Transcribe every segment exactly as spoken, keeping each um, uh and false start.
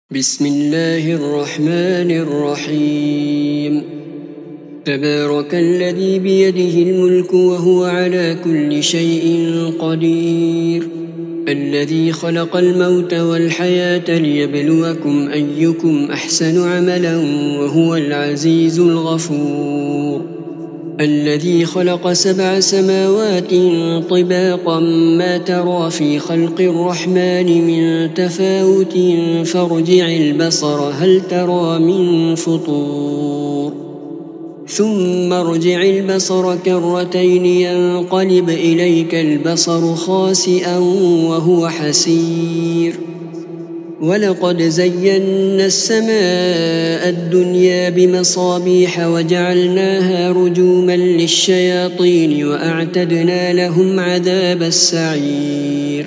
بسم الله الرحمن الرحيم. تبارك الذي بيده الملك وهو على كل شيء قدير، الذي خلق الموت والحياة ليبلوكم أيكم أحسن عملا وهو العزيز الغفور، الذي خلق سبع سماوات طباقا ما ترى في خلق الرحمن من تفاوت فارجع البصر هل ترى من فطور، ثم ارجع البصر كرتين ينقلب إليك البصر خاسئا وهو حسير، ولقد زينا السماء الدنيا بمصابيح وجعلناها رجوما للشياطين وأعتدنا لهم عذاب السعير،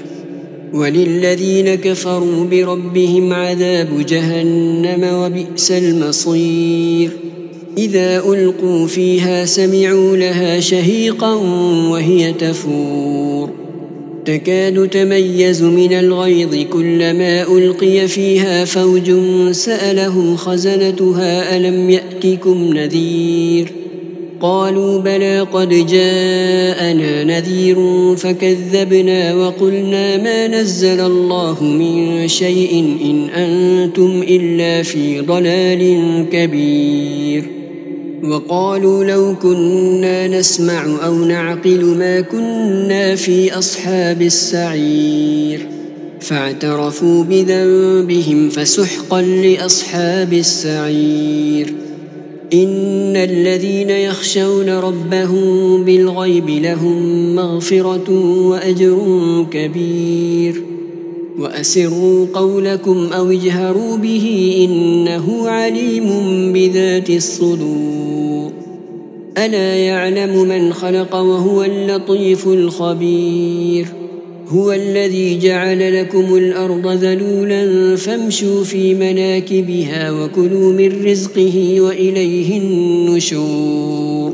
وللذين كفروا بربهم عذاب جهنم وبئس المصير. إذا ألقوا فيها سمعوا لها شهيقا وهي تفور، تكاد تميز من الغيظ كلما ألقي فيها فوج سألهم خزنتها ألم يأتكم نذير، قالوا بلى قد جاءنا نذير فكذبنا وقلنا ما نزل الله من شيء إن أنتم إلا في ضلال كبير، وقالوا لو كنا نسمع أو نعقل ما كنا في أصحاب السعير، فاعترفوا بذنبهم فسحقا لأصحاب السعير. إن الذين يخشون ربهم بالغيب لهم مغفرة وأجر كبير، وأسروا قولكم أو اجهروا به إنه عليم بذات الصدور. ألا يعلم من خلق وهو اللطيف الخبير، هو الذي جعل لكم الأرض ذلولا فامشوا في مناكبها وكلوا من رزقه وإليه النشور.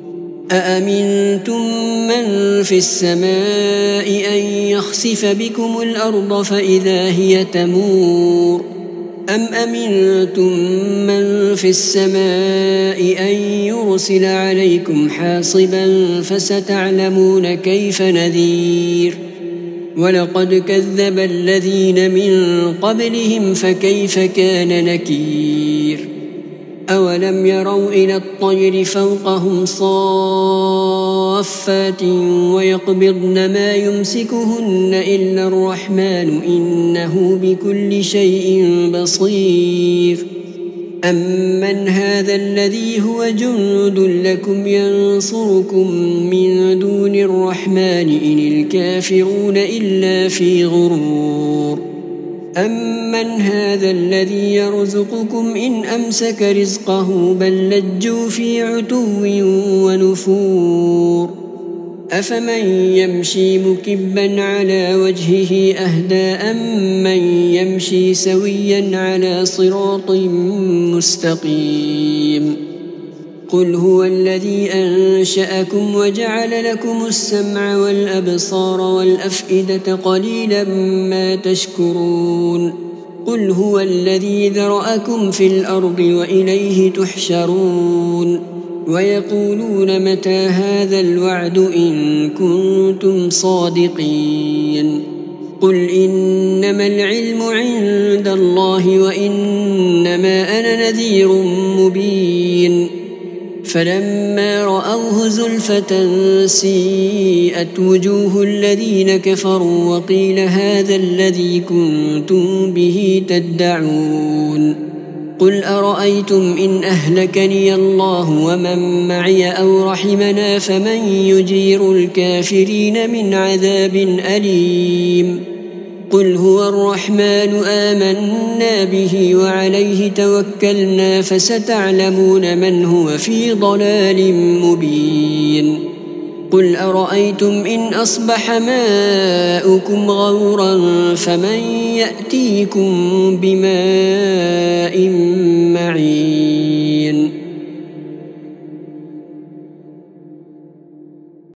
أأمنتم من في السماء أن يخسف بكم الأرض فإذا هي تمور، أم أمنتم من في السماء أن يرسل عليكم حاصبا فستعلمون كيف نذير. ولقد كذب الذين من قبلهم فكيف كان نكير. أولم يروا إلى الطير فوقهم صافات ويقبضن ما يمسكهن إلا الرحمن إنه بكل شيء بصير. أمن هذا الذي هو جند لكم ينصركم من دون الرحمن إن الكافرون إلا في غرور. أمن هذا الذي يرزقكم إن أمسك رزقه بل لجوا في عتو ونفور. أفمن يمشي مكبا على وجهه أهدى أمن يمشي سويا على صراط مستقيم. قل هو الذي أنشأكم وجعل لكم السمع والأبصار والأفئدة قليلا ما تشكرون. قل هو الذي ذرأكم في الأرض وإليه تحشرون. ويقولون متى هذا الوعد إن كنتم صادقين. قل إنما العلم عند الله وإنما أنا نذير مبين. فلما رأوه زلفة سيئت وجوه الذين كفروا وقيل هذا الذي كنتم به تدعون. قل أرأيتم إن أهلكني الله ومن معي أو رحمنا فمن يجير الكافرين من عذاب أليم. قل هو الرحمن آمنا به وعليه توكلنا فستعلمون من هو في ضلال مبين. قل أرأيتم إن أصبح ماؤكم غورا فمن يأتيكم بماء معين.